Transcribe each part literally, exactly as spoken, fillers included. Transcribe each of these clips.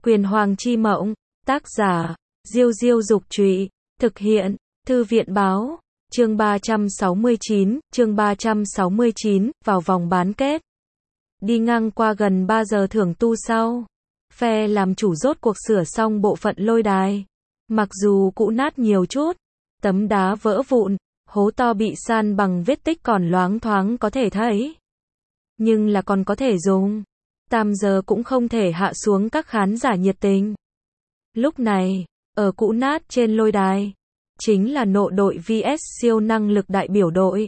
Quyền Hoàng Chi Mộng, tác giả, Diêu Diêu Dục Trụy, thực hiện, Thư viện Báo, chương ba trăm sáu mươi chín, chương ba trăm sáu mươi chín, vào vòng bán kết. Đi ngang qua gần ba giờ thưởng tu sau, phe làm chủ rốt cuộc sửa xong bộ phận lôi đài. Mặc dù cũ nát nhiều chút, tấm đá vỡ vụn, hố to bị san bằng vết tích còn loáng thoáng có thể thấy. Nhưng là còn có thể dùng. Tam giờ cũng không thể hạ xuống các khán giả nhiệt tình. Lúc này, ở cũ nát trên lôi đài, chính là nộ đội vs siêu năng lực đại biểu đội.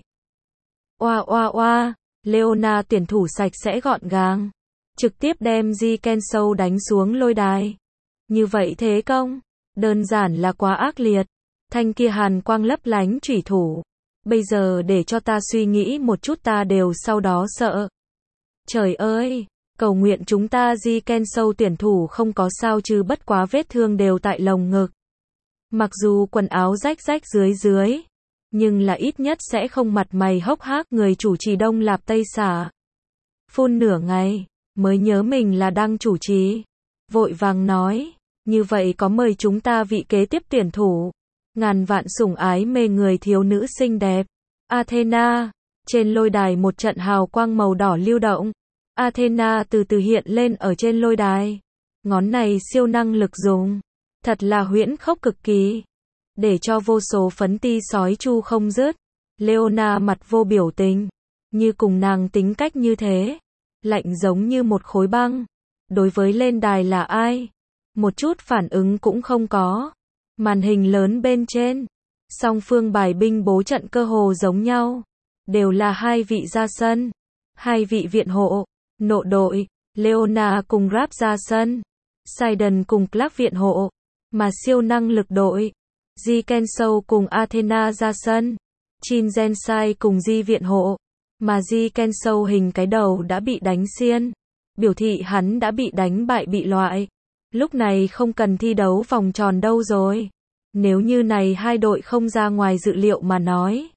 Oa oa oa, Leona tuyển thủ sạch sẽ gọn gàng, trực tiếp đem Ji Kensou đánh xuống lôi đài. Như vậy thế công, đơn giản là quá ác liệt. Thanh kia hàn quang lấp lánh chủy thủ. Bây giờ để cho ta suy nghĩ một chút ta đều sau đó sợ. Trời ơi, cầu nguyện chúng ta Ji Kensou tuyển thủ không có sao chứ bất quá vết thương đều tại lồng ngực. Mặc dù quần áo rách rách dưới dưới, nhưng là ít nhất sẽ không mặt mày hốc hác. Người chủ trì Đông Lạp Tây xả. Phun nửa ngày, mới nhớ mình là đang chủ trì. Vội vàng nói, như vậy có mời chúng ta vị kế tiếp tuyển thủ. Ngàn vạn sủng ái mê người thiếu nữ xinh đẹp. Athena, trên lôi đài một trận hào quang màu đỏ lưu động. Athena từ từ hiện lên ở trên lôi đài. Ngón này siêu năng lực dùng. Thật là huyễn khốc cực kỳ. Để cho vô số phấn ti sói chu không dứt. Leona mặt vô biểu tình. Như cùng nàng tính cách như thế. Lạnh giống như một khối băng. Đối với lên đài là ai? Một chút phản ứng cũng không có. Màn hình lớn bên trên. Song phương bài binh bố trận cơ hồ giống nhau. Đều là hai vị ra sân. Hai vị viện hộ. Nộ đội, Leona cùng Rap ra sân. Sidon cùng Clark viện hộ. Mà siêu năng lực đội, Ji Kensou cùng Athena ra sân. Chin Gensai cùng Ji viện hộ. Mà Ji Kensou hình cái đầu đã bị đánh xiên. Biểu thị hắn đã bị đánh bại bị loại. Lúc này không cần thi đấu vòng tròn đâu rồi. Nếu như này hai đội không ra ngoài dự liệu mà nói.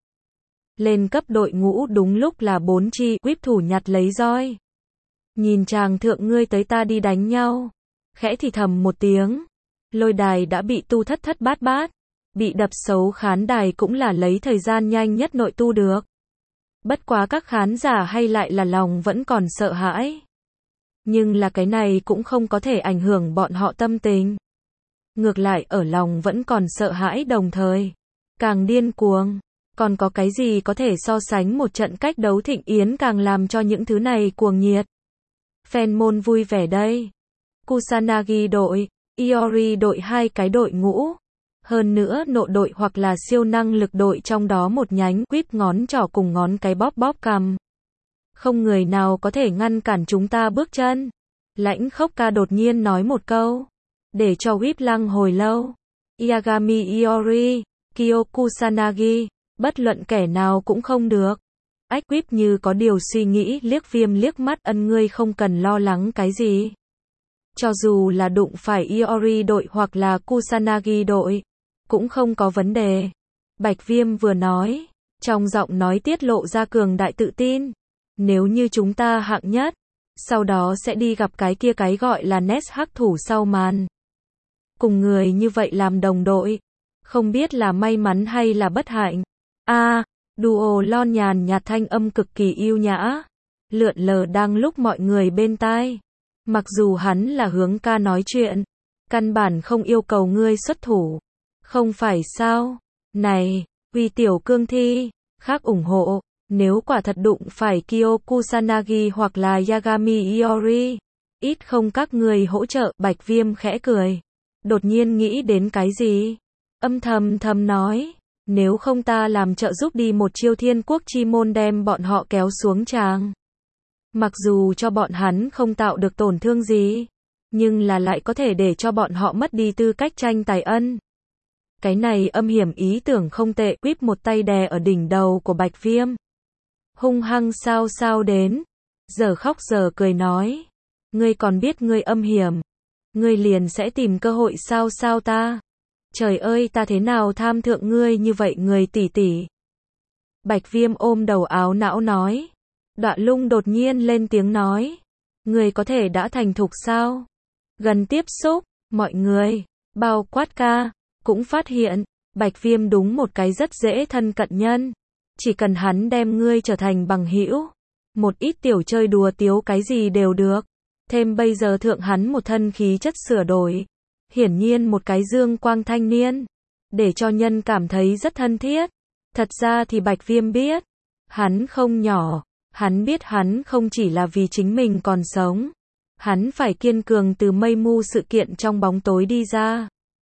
Lên cấp đội ngũ đúng lúc là bốn chi whip thủ nhặt lấy roi. Nhìn chàng thượng ngươi tới ta đi đánh nhau. Khẽ thì thầm một tiếng. Lôi đài đã bị tu thất thất bát bát. Bị đập xấu khán đài cũng là lấy thời gian nhanh nhất nội tu được. Bất quá các khán giả hay lại là lòng vẫn còn sợ hãi. Nhưng là cái này cũng không có thể ảnh hưởng bọn họ tâm tình. Ngược lại ở lòng vẫn còn sợ hãi đồng thời. Càng điên cuồng. Còn có cái gì có thể so sánh một trận cách đấu thịnh yến càng làm cho những thứ này cuồng nhiệt. Fan môn vui vẻ đây. Kusanagi đội, Iori đội hai cái đội ngũ. Hơn nữa nộ đội hoặc là siêu năng lực đội trong đó một nhánh quýp ngón trỏ cùng ngón cái bóp bóp cằm. Không người nào có thể ngăn cản chúng ta bước chân. Lãnh Khốc Ca đột nhiên nói một câu. Để cho quýp lăng hồi lâu. Yagami Iori, Kyo Kusanagi, bất luận kẻ nào cũng không được. Ách quýp như có điều suy nghĩ liếc Viêm liếc mắt ân ngươi không cần lo lắng cái gì. Cho dù là đụng phải Iori đội hoặc là Kusanagi đội, cũng không có vấn đề. Bạch Viêm vừa nói, trong giọng nói tiết lộ ra cường đại tự tin. Nếu như chúng ta hạng nhất, sau đó sẽ đi gặp cái kia cái gọi là Nest hắc thủ sau màn. Cùng người như vậy làm đồng đội, không biết là may mắn hay là bất hạnh. A, à, Duo Lon nhàn nhạt thanh âm cực kỳ yêu nhã, lượn lờ đang lúc mọi người bên tai. Mặc dù hắn là hướng ca nói chuyện, căn bản không yêu cầu ngươi xuất thủ. Không phải sao? Này, vì tiểu cương thi, khác ủng hộ, nếu quả thật đụng phải Kyo Kusanagi hoặc là Yagami Iori, ít không các người hỗ trợ. Bạch Viêm khẽ cười. Đột nhiên nghĩ đến cái gì? Âm thầm thầm nói, nếu không ta làm trợ giúp đi một chiêu thiên quốc chi môn đem bọn họ kéo xuống tràng. Mặc dù cho bọn hắn không tạo được tổn thương gì, nhưng là lại có thể để cho bọn họ mất đi tư cách tranh tài ân. Cái này âm hiểm ý tưởng không tệ. Quýp một tay đè ở đỉnh đầu của Bạch Viêm. Hung hăng sao sao đến. Giờ khóc giờ cười nói. Ngươi còn biết ngươi âm hiểm. Ngươi liền sẽ tìm cơ hội sao sao ta. Trời ơi ta thế nào tham thượng ngươi như vậy người tỷ tỷ. Bạch Viêm ôm đầu áo não nói. Đọa Lung đột nhiên lên tiếng nói. Người có thể đã thành thục sao? Gần tiếp xúc, mọi người, bao quát ca, cũng phát hiện, Bạch Viêm đúng một cái rất dễ thân cận nhân. Chỉ cần hắn đem ngươi trở thành bằng hữu, một ít tiểu chơi đùa tiếu cái gì đều được. Thêm bây giờ thượng hắn một thân khí chất sửa đổi. Hiển nhiên một cái dương quang thanh niên. Để cho nhân cảm thấy rất thân thiết. Thật ra thì Bạch Viêm biết. Hắn không nhỏ. Hắn biết hắn không chỉ là vì chính mình còn sống. Hắn phải kiên cường từ mây mu sự kiện trong bóng tối đi ra.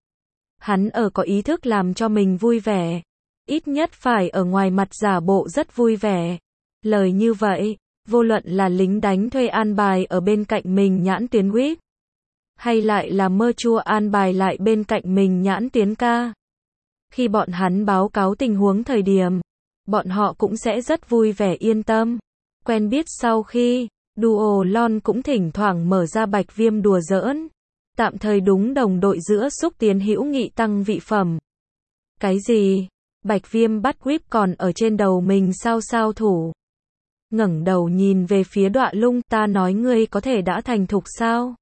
Hắn ở có ý thức làm cho mình vui vẻ. Ít nhất phải ở ngoài mặt giả bộ rất vui vẻ. Lời như vậy, vô luận là lính đánh thuê an bài ở bên cạnh mình nhãn tuyến Whip, hay lại là mơ chua an bài lại bên cạnh mình nhãn tuyến ca. Khi bọn hắn báo cáo tình huống thời điểm, bọn họ cũng sẽ rất vui vẻ yên tâm. Quen biết sau khi, Duo Lon cũng thỉnh thoảng mở ra Bạch Viêm đùa giỡn. Tạm thời đúng đồng đội giữa xúc tiến hữu nghị tăng vị phẩm. Cái gì? Bạch Viêm bắt Whip còn ở trên đầu mình sao sao thủ. Ngẩng đầu nhìn về phía Đọa Lung, ta nói ngươi có thể đã thành thục sao?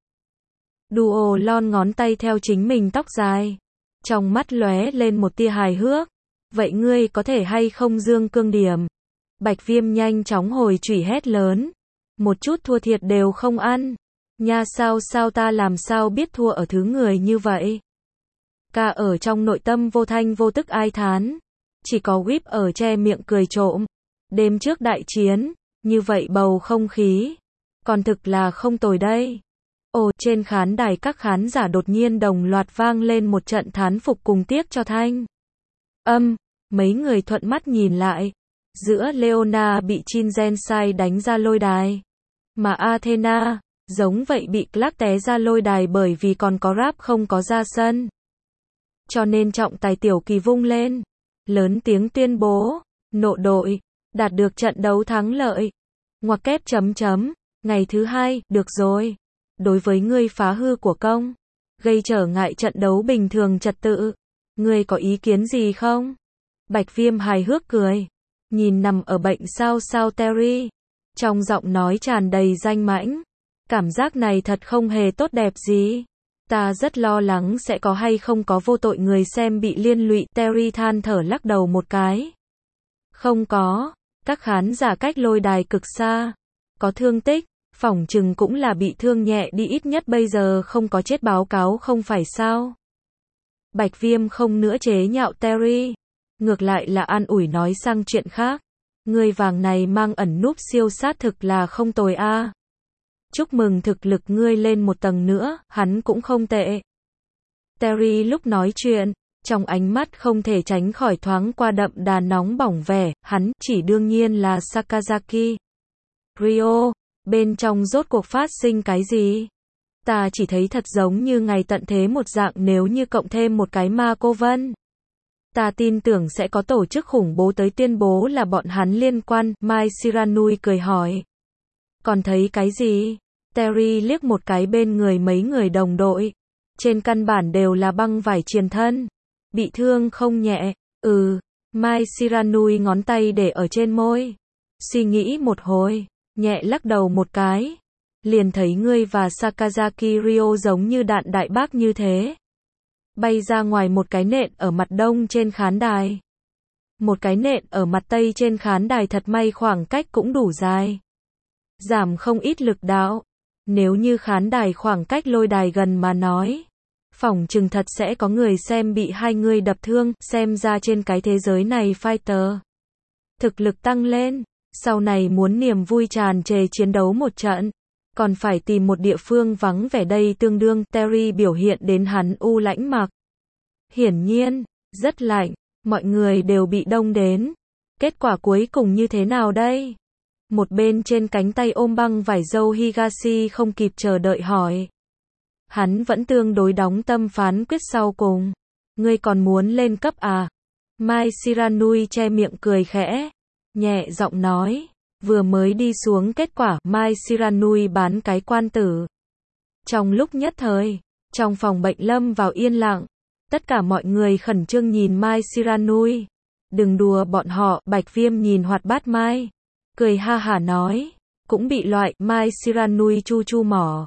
Duo Lon ngón tay theo chính mình tóc dài. Trong mắt lóe lên một tia hài hước. Vậy ngươi có thể hay không dương cương điểm? Bạch Viêm nhanh chóng hồi chửi hét lớn. Một chút thua thiệt đều không ăn. Nha sao sao ta làm sao biết thua ở thứ người như vậy? Ca ở trong nội tâm vô thanh vô tức ai thán. Chỉ có Whip ở che miệng cười trộm. Đêm trước đại chiến, như vậy bầu không khí. Còn thực là không tồi đây. Ồ, trên khán đài các khán giả đột nhiên đồng loạt vang lên một trận thán phục cùng tiếc cho thanh. Âm, mấy người thuận mắt nhìn lại. Giữa Leona bị Chin Gensai đánh ra lôi đài. Mà Athena, giống vậy bị Clark té ra lôi đài bởi vì còn có rap không có ra sân. Cho nên trọng tài tiểu kỳ vung lên. Lớn tiếng tuyên bố, nộ đội, đạt được trận đấu thắng lợi. Ngoặc kép chấm chấm, ngày thứ hai, được rồi. Đối với ngươi phá hư của công, gây trở ngại trận đấu bình thường trật tự. Ngươi có ý kiến gì không? Bạch Viêm hài hước cười. Nhìn nằm ở bệnh sao sao Terry. Trong giọng nói tràn đầy danh mãnh. Cảm giác này thật không hề tốt đẹp gì. Ta rất lo lắng sẽ có hay không có vô tội người xem bị liên lụy. Terry than thở lắc đầu một cái. Không có. Các khán giả cách lôi đài cực xa. Có thương tích. Phỏng chừng cũng là bị thương nhẹ đi, ít nhất bây giờ không có chết báo cáo không phải sao. Bạch Viêm không nữa chế nhạo Terry. Ngược lại là an ủi nói sang chuyện khác. Người vàng này mang ẩn núp siêu sát thực là không tồi a. Chúc mừng thực lực ngươi lên một tầng nữa, hắn cũng không tệ. Terry lúc nói chuyện, trong ánh mắt không thể tránh khỏi thoáng qua đậm đà nóng bỏng vẻ, hắn chỉ đương nhiên là Sakazaki. Rio, bên trong rốt cuộc phát sinh cái gì? Ta chỉ thấy thật giống như ngày tận thế một dạng, nếu như cộng thêm một cái ma cô vân. Ta tin tưởng sẽ có tổ chức khủng bố tới tuyên bố là bọn hắn liên quan. Mai Shiranui cười hỏi. Còn thấy cái gì? Terry liếc một cái bên người mấy người đồng đội. Trên căn bản đều là băng vải triền thân. Bị thương không nhẹ. Ừ. Mai Shiranui ngón tay để ở trên môi. Suy nghĩ một hồi. Nhẹ lắc đầu một cái. Liền thấy ngươi và Sakazaki Rio giống như đạn đại bác như thế. Bay ra ngoài một cái nện ở mặt đông trên khán đài. Một cái nện ở mặt tây trên khán đài, thật may khoảng cách cũng đủ dài. Giảm không ít lực đạo. Nếu như khán đài khoảng cách lôi đài gần mà nói. Phỏng chừng thật sẽ có người xem bị hai người đập thương. Xem ra trên cái thế giới này fighter. Thực lực tăng lên. Sau này muốn niềm vui tràn trề chiến đấu một trận. Còn phải tìm một địa phương vắng vẻ đây tương đương. Terry biểu hiện đến hắn u lãnh mặc. Hiển nhiên, rất lạnh. Mọi người đều bị đông đến. Kết quả cuối cùng như thế nào đây? Một bên trên cánh tay ôm băng vải dâu Higashi không kịp chờ đợi hỏi. Hắn vẫn tương đối đóng tâm phán quyết sau cùng. Ngươi còn muốn lên cấp à? Mai Shiranui che miệng cười khẽ. Nhẹ giọng nói. Vừa mới đi xuống kết quả, Mai Shiranui bán cái quan tử. Trong lúc nhất thời, trong phòng bệnh lâm vào yên lặng. Tất cả mọi người khẩn trương nhìn Mai Shiranui. Đừng đùa bọn họ. Bạch Viêm nhìn hoạt bát Mai. Cười ha hả nói. Cũng bị loại. Mai Shiranui chu chu mỏ.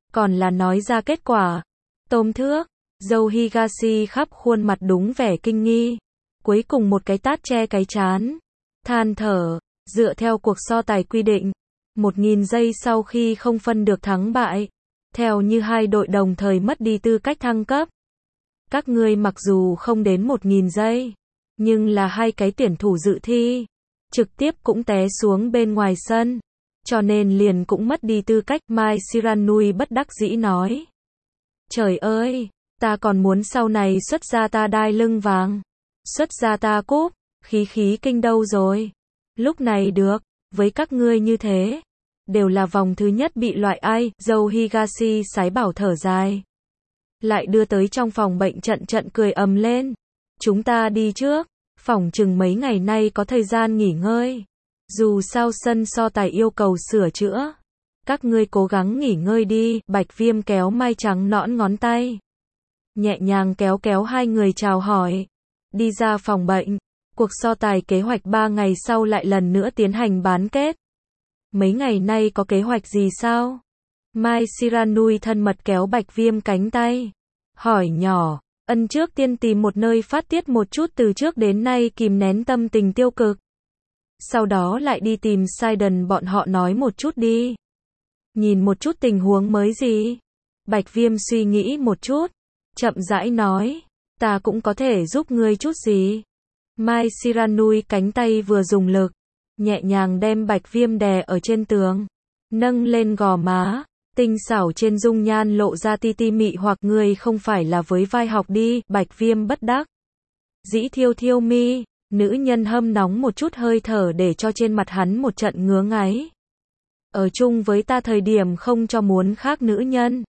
còn là nói ra kết quả. Tôm thước, dâu Higashi khắp khuôn mặt đúng vẻ kinh nghi. Cuối cùng một cái tát che cái chán. Than thở, dựa theo cuộc so tài quy định. Một nghìn giây sau khi không phân được thắng bại. Theo như hai đội đồng thời mất đi tư cách thăng cấp. Các ngươi mặc dù không đến một nghìn giây. Nhưng là hai cái tuyển thủ dự thi. Trực tiếp cũng té xuống bên ngoài sân. Cho nên liền cũng mất đi tư cách. Mai Shiranui bất đắc dĩ nói. Trời ơi, ta còn muốn sau này xuất ra ta đai lưng vàng. Xuất ra ta cúp, khí khí kinh đâu rồi. Lúc này được, với các ngươi như thế. Đều là vòng thứ nhất bị loại ai, dâu Higashi sái bảo thở dài. Lại đưa tới trong phòng bệnh trận trận cười ầm lên. Chúng ta đi trước, phỏng chừng mấy ngày nay có thời gian nghỉ ngơi. Dù sao sân so tài yêu cầu sửa chữa. Các ngươi cố gắng nghỉ ngơi đi, Bạch Viêm kéo Mai trắng nõn ngón tay. Nhẹ nhàng kéo kéo hai người chào hỏi. Đi ra phòng bệnh, cuộc so tài kế hoạch ba ngày sau lại lần nữa tiến hành bán kết. Mấy ngày nay có kế hoạch gì sao? Mai Shiranui thân mật kéo Bạch Viêm cánh tay. Hỏi nhỏ, ân trước tiên tìm một nơi phát tiết một chút từ trước đến nay kìm nén tâm tình tiêu cực. Sau đó lại đi tìm Sidon bọn họ nói một chút đi. Nhìn một chút tình huống mới gì? Bạch Viêm suy nghĩ một chút. Chậm rãi nói. Ta cũng có thể giúp ngươi chút gì. Mai Shiranui cánh tay vừa dùng lực. Nhẹ nhàng đem Bạch Viêm đè ở trên tường. Nâng lên gò má. Tinh xảo trên dung nhan lộ ra ti ti mị hoặc ngươi không phải là với vai học đi. Bạch Viêm bất đắc dĩ thiêu thiêu mi. Nữ nhân hâm nóng một chút hơi thở để cho trên mặt hắn một trận ngứa ngáy. Ở chung với ta thời điểm không cho muốn khác nữ nhân.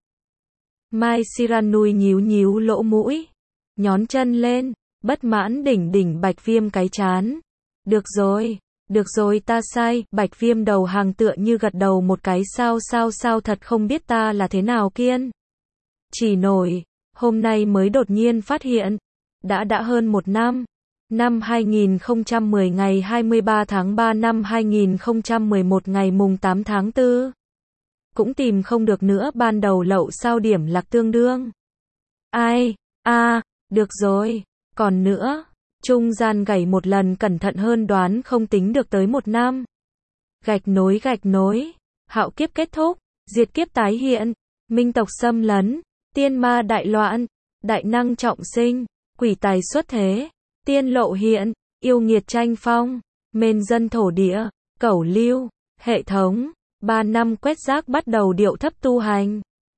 Mai Shiranui nhíu nhíu lỗ mũi. Nhón chân lên. Bất mãn đỉnh đỉnh Bạch Viêm cái chán. Được rồi. Được rồi ta sai. Bạch Viêm đầu hàng tựa như gật đầu một cái sao sao sao thật không biết ta là thế nào kiên. Chỉ nổi. Hôm nay mới đột nhiên phát hiện. Đã đã hơn một năm. Năm hai nghìn không trăm mười ngày hai mươi ba tháng ba năm hai nghìn không trăm mười một ngày mùng tám tháng tư. Cũng tìm không được nữa ban đầu lậu sao điểm lạc tương đương. Ai, a à, được rồi, còn nữa, trung gian gảy một lần cẩn thận hơn đoán không tính được tới một năm. Gạch nối gạch nối, hạo kiếp kết thúc, diệt kiếp tái hiện, minh tộc xâm lấn, tiên ma đại loạn, đại năng trọng sinh, quỷ tài xuất thế. Tiên lộ hiện, yêu nghiệt tranh phong, mên dân thổ địa, cẩu lưu, hệ thống, ba năm quét rác bắt đầu điệu thấp tu hành.